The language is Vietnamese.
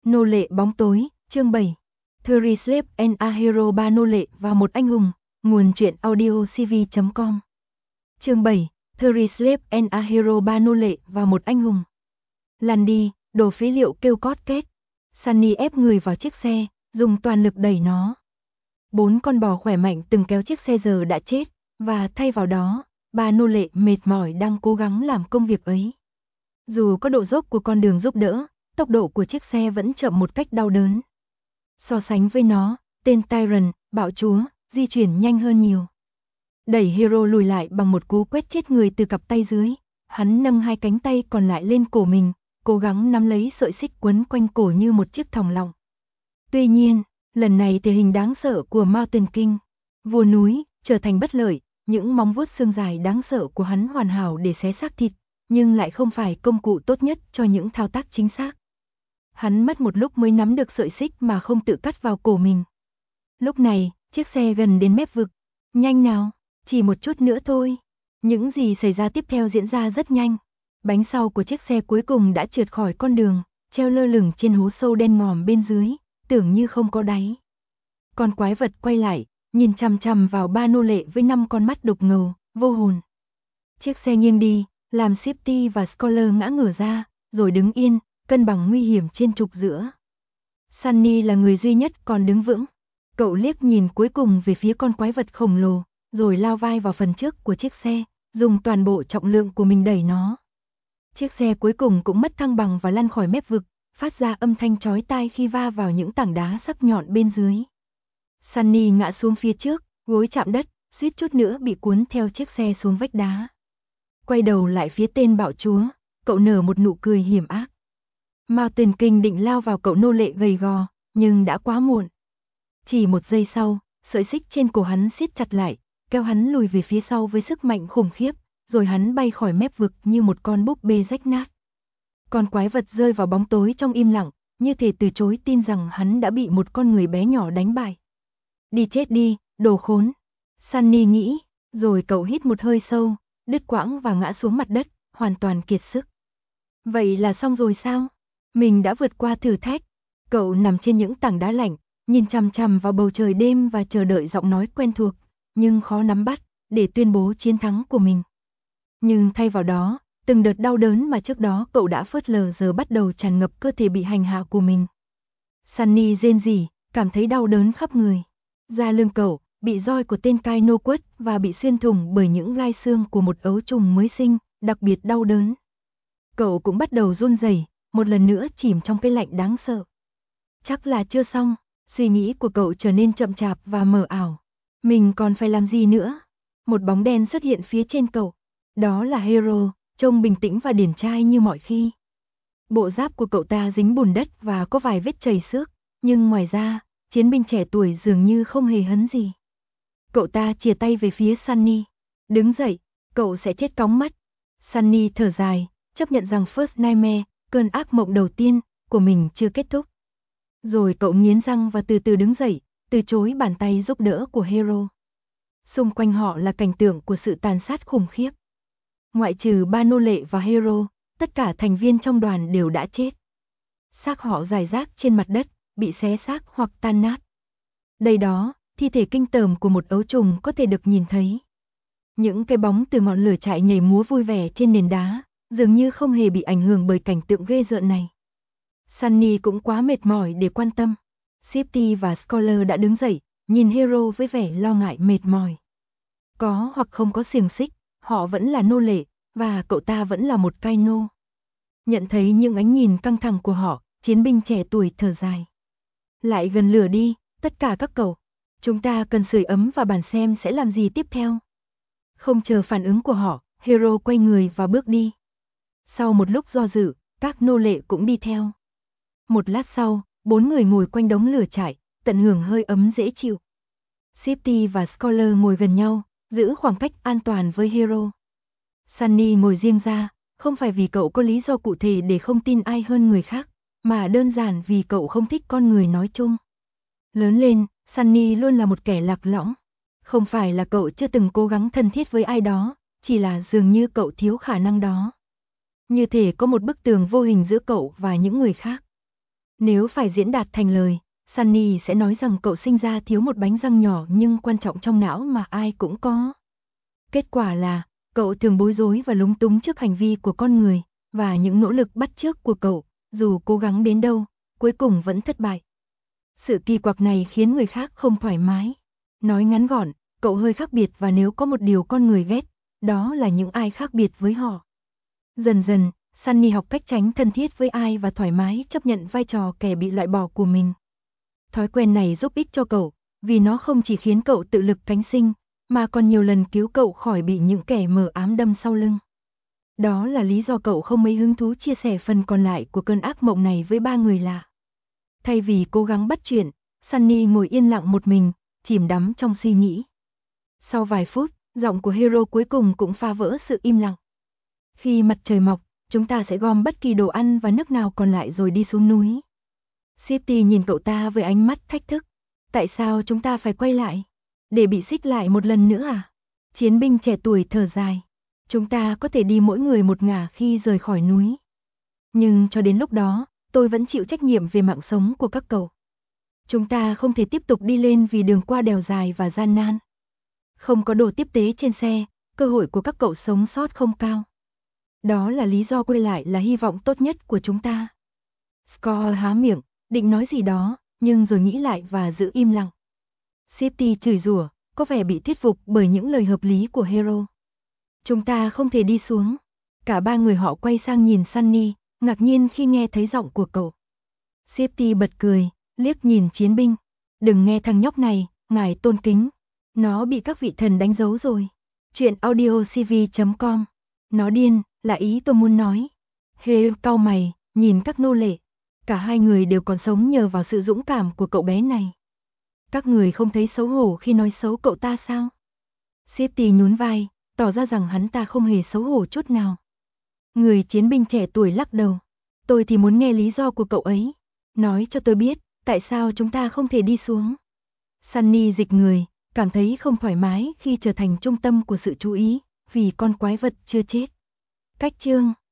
Nô lệ bóng tối, chương 7. Three Slaves and a Hero, 3 nô lệ và một anh hùng. Nguồn truyện audio cv.com. Chương 7. Three Slaves and a Hero, 3 nô lệ và một anh hùng. Lăn đi, đồ phế liệu, kêu cót két. Sunny ép người vào chiếc xe, dùng toàn lực đẩy nó. 4 con bò khỏe mạnh từng kéo chiếc xe giờ đã chết, và thay vào đó, 3 nô lệ mệt mỏi đang cố gắng làm công việc ấy. Dù có độ dốc của con đường giúp đỡ, tốc độ của chiếc xe vẫn chậm một cách đau đớn. So sánh với nó, tên Tyrant, bạo chúa, di chuyển nhanh hơn nhiều. Đẩy Hero lùi lại bằng một cú quét chết người từ cặp tay dưới. Hắn nâng 2 cánh tay còn lại lên cổ mình, cố gắng nắm lấy sợi xích quấn quanh cổ như một chiếc thòng lọng. Tuy nhiên, lần này thể hình đáng sợ của Mountain King, vua núi, trở thành bất lợi. Những móng vuốt xương dài đáng sợ của hắn hoàn hảo để xé xác thịt, nhưng lại không phải công cụ tốt nhất cho những thao tác chính xác. Hắn mất một lúc mới nắm được sợi xích mà không tự cắt vào cổ mình. Lúc này, chiếc xe gần đến mép vực. Nhanh nào, chỉ một chút nữa thôi. Những gì xảy ra tiếp theo diễn ra rất nhanh. Bánh sau của chiếc xe cuối cùng đã trượt khỏi con đường, treo lơ lửng trên hố sâu đen ngòm bên dưới, tưởng như không có đáy. Con quái vật quay lại, nhìn chằm chằm vào 3 nô lệ với 5 con mắt đục ngầu, vô hồn. Chiếc xe nghiêng đi, làm Shifty và Scholar ngã ngửa ra, rồi đứng yên, cân bằng nguy hiểm trên trục giữa. Sunny là người duy nhất còn đứng vững. Cậu liếc nhìn cuối cùng về phía con quái vật khổng lồ, rồi lao vai vào phần trước của chiếc xe, dùng toàn bộ trọng lượng của mình đẩy nó. Chiếc xe cuối cùng cũng mất thăng bằng và lăn khỏi mép vực, phát ra âm thanh chói tai khi va vào những tảng đá sắc nhọn bên dưới. Sunny ngã xuống phía trước, gối chạm đất, suýt chút nữa bị cuốn theo chiếc xe xuống vách đá. Quay đầu lại phía tên bạo chúa, cậu nở một nụ cười hiểm ác. Mountain King định lao vào cậu nô lệ gầy gò, nhưng đã quá muộn. Chỉ một giây sau, sợi xích trên cổ hắn siết chặt lại, kéo hắn lùi về phía sau với sức mạnh khủng khiếp, rồi hắn bay khỏi mép vực như một con búp bê rách nát. Con quái vật rơi vào bóng tối trong im lặng, như thể từ chối tin rằng hắn đã bị một con người bé nhỏ đánh bại. Đi chết đi, đồ khốn. Sunny nghĩ, rồi cậu hít một hơi sâu, đứt quãng và ngã xuống mặt đất, hoàn toàn kiệt sức. Vậy là xong rồi sao? Mình đã vượt qua thử thách. Cậu nằm trên những tảng đá lạnh, nhìn chằm chằm vào bầu trời đêm và chờ đợi giọng nói quen thuộc, nhưng khó nắm bắt, để tuyên bố chiến thắng của mình. Nhưng thay vào đó, từng đợt đau đớn mà trước đó cậu đã phớt lờ giờ bắt đầu tràn ngập cơ thể bị hành hạ của mình. Sunny rên rỉ, cảm thấy đau đớn khắp người. Da lưng cậu bị roi của tên cai nô quất và bị xuyên thủng bởi những gai xương của một ấu trùng mới sinh, đặc biệt đau đớn. Cậu cũng bắt đầu run rẩy, một lần nữa chìm trong cái lạnh đáng sợ. Chắc là chưa xong, suy nghĩ của cậu trở nên chậm chạp và mờ ảo. Mình còn phải làm gì nữa? Một bóng đen xuất hiện phía trên cậu. Đó là Hero, trông bình tĩnh và điển trai như mọi khi. Bộ giáp của cậu ta dính bùn đất và có vài vết chảy xước, nhưng ngoài ra, chiến binh trẻ tuổi dường như không hề hấn gì. Cậu ta chìa tay về phía Sunny. Đứng dậy, cậu sẽ chết cóng mắt. Sunny thở dài, chấp nhận rằng First Nightmare, cơn ác mộng đầu tiên, của mình chưa kết thúc. Rồi cậu nghiến răng và từ từ đứng dậy, từ chối bàn tay giúp đỡ của Hero. Xung quanh họ là cảnh tượng của sự tàn sát khủng khiếp. Ngoại trừ 3 nô lệ và Hero, tất cả thành viên trong đoàn đều đã chết. Xác họ rải rác trên mặt đất, bị xé xác hoặc tan nát. Đây đó, thi thể kinh tởm của một ấu trùng có thể được nhìn thấy. Những cái bóng từ ngọn lửa chạy nhảy múa vui vẻ trên nền đá, dường như không hề bị ảnh hưởng bởi cảnh tượng ghê rợn này. Sunny cũng quá mệt mỏi để quan tâm. Shifty và Scholar đã đứng dậy, nhìn Hero với vẻ lo ngại mệt mỏi. Có hoặc không có xiềng xích, họ vẫn là nô lệ, và cậu ta vẫn là một cai nô. Nhận thấy những ánh nhìn căng thẳng của họ, chiến binh trẻ tuổi thở dài. Lại gần lửa đi, tất cả các cậu. Chúng ta cần sưởi ấm và bàn xem sẽ làm gì tiếp theo. Không chờ phản ứng của họ, Hero quay người và bước đi. Sau một lúc do dự, các nô lệ cũng đi theo. Một lát sau, 4 người ngồi quanh đống lửa trại, tận hưởng hơi ấm dễ chịu. Shifty và Scholar ngồi gần nhau, giữ khoảng cách an toàn với Hero. Sunny ngồi riêng ra, không phải vì cậu có lý do cụ thể để không tin ai hơn người khác, mà đơn giản vì cậu không thích con người nói chung. Lớn lên, Sunny luôn là một kẻ lạc lõng. Không phải là cậu chưa từng cố gắng thân thiết với ai đó, chỉ là dường như cậu thiếu khả năng đó. Như thể có một bức tường vô hình giữa cậu và những người khác. Nếu phải diễn đạt thành lời, Sunny sẽ nói rằng cậu sinh ra thiếu một bánh răng nhỏ nhưng quan trọng trong não mà ai cũng có. Kết quả là, cậu thường bối rối và lúng túng trước hành vi của con người, và những nỗ lực bắt chước của cậu, dù cố gắng đến đâu, cuối cùng vẫn thất bại. Sự kỳ quặc này khiến người khác không thoải mái. Nói ngắn gọn, cậu hơi khác biệt và nếu có một điều con người ghét, đó là những ai khác biệt với họ. Dần dần, Sunny học cách tránh thân thiết với ai và thoải mái chấp nhận vai trò kẻ bị loại bỏ của mình. Thói quen này giúp ích cho cậu, vì nó không chỉ khiến cậu tự lực cánh sinh, mà còn nhiều lần cứu cậu khỏi bị những kẻ mờ ám đâm sau lưng. Đó là lý do cậu không mấy hứng thú chia sẻ phần còn lại của cơn ác mộng này với ba người lạ. Thay vì cố gắng bắt chuyện, Sunny ngồi yên lặng một mình, chìm đắm trong suy nghĩ. Sau vài phút, giọng của Hero cuối cùng cũng phá vỡ sự im lặng. Khi mặt trời mọc, chúng ta sẽ gom bất kỳ đồ ăn và nước nào còn lại rồi đi xuống núi. Shifty nhìn cậu ta với ánh mắt thách thức. Tại sao chúng ta phải quay lại? Để bị xích lại một lần nữa à? Chiến binh trẻ tuổi thở dài. Chúng ta có thể đi mỗi người một ngả khi rời khỏi núi. Nhưng cho đến lúc đó, tôi vẫn chịu trách nhiệm về mạng sống của các cậu. Chúng ta không thể tiếp tục đi lên vì đường qua đèo dài và gian nan. Không có đồ tiếp tế trên xe, cơ hội của các cậu sống sót không cao. Đó là lý do quay lại là hy vọng tốt nhất của chúng ta. Score há miệng, định nói gì đó, nhưng rồi nghĩ lại và giữ im lặng. Shifty chửi rủa, có vẻ bị thuyết phục bởi những lời hợp lý của Hero. Chúng ta không thể đi xuống. Cả ba người họ quay sang nhìn Sunny, ngạc nhiên khi nghe thấy giọng của cậu. Shifty bật cười, liếc nhìn chiến binh. Đừng nghe thằng nhóc này, ngài tôn kính. Nó bị các vị thần đánh dấu rồi. Chuyện audiocv.com. Nó điên, là ý tôi muốn nói. Hero cau mày, nhìn các nô lệ. Cả hai người đều còn sống nhờ vào sự dũng cảm của cậu bé này. Các người không thấy xấu hổ khi nói xấu cậu ta sao? Shifty nhún vai, tỏ ra rằng hắn ta không hề xấu hổ chút nào. Người chiến binh trẻ tuổi lắc đầu. Tôi thì muốn nghe lý do của cậu ấy. Nói cho tôi biết, tại sao chúng ta không thể đi xuống. Sunny dịch người, cảm thấy không thoải mái khi trở thành trung tâm của sự chú ý, vì con quái vật chưa chết. Cách chương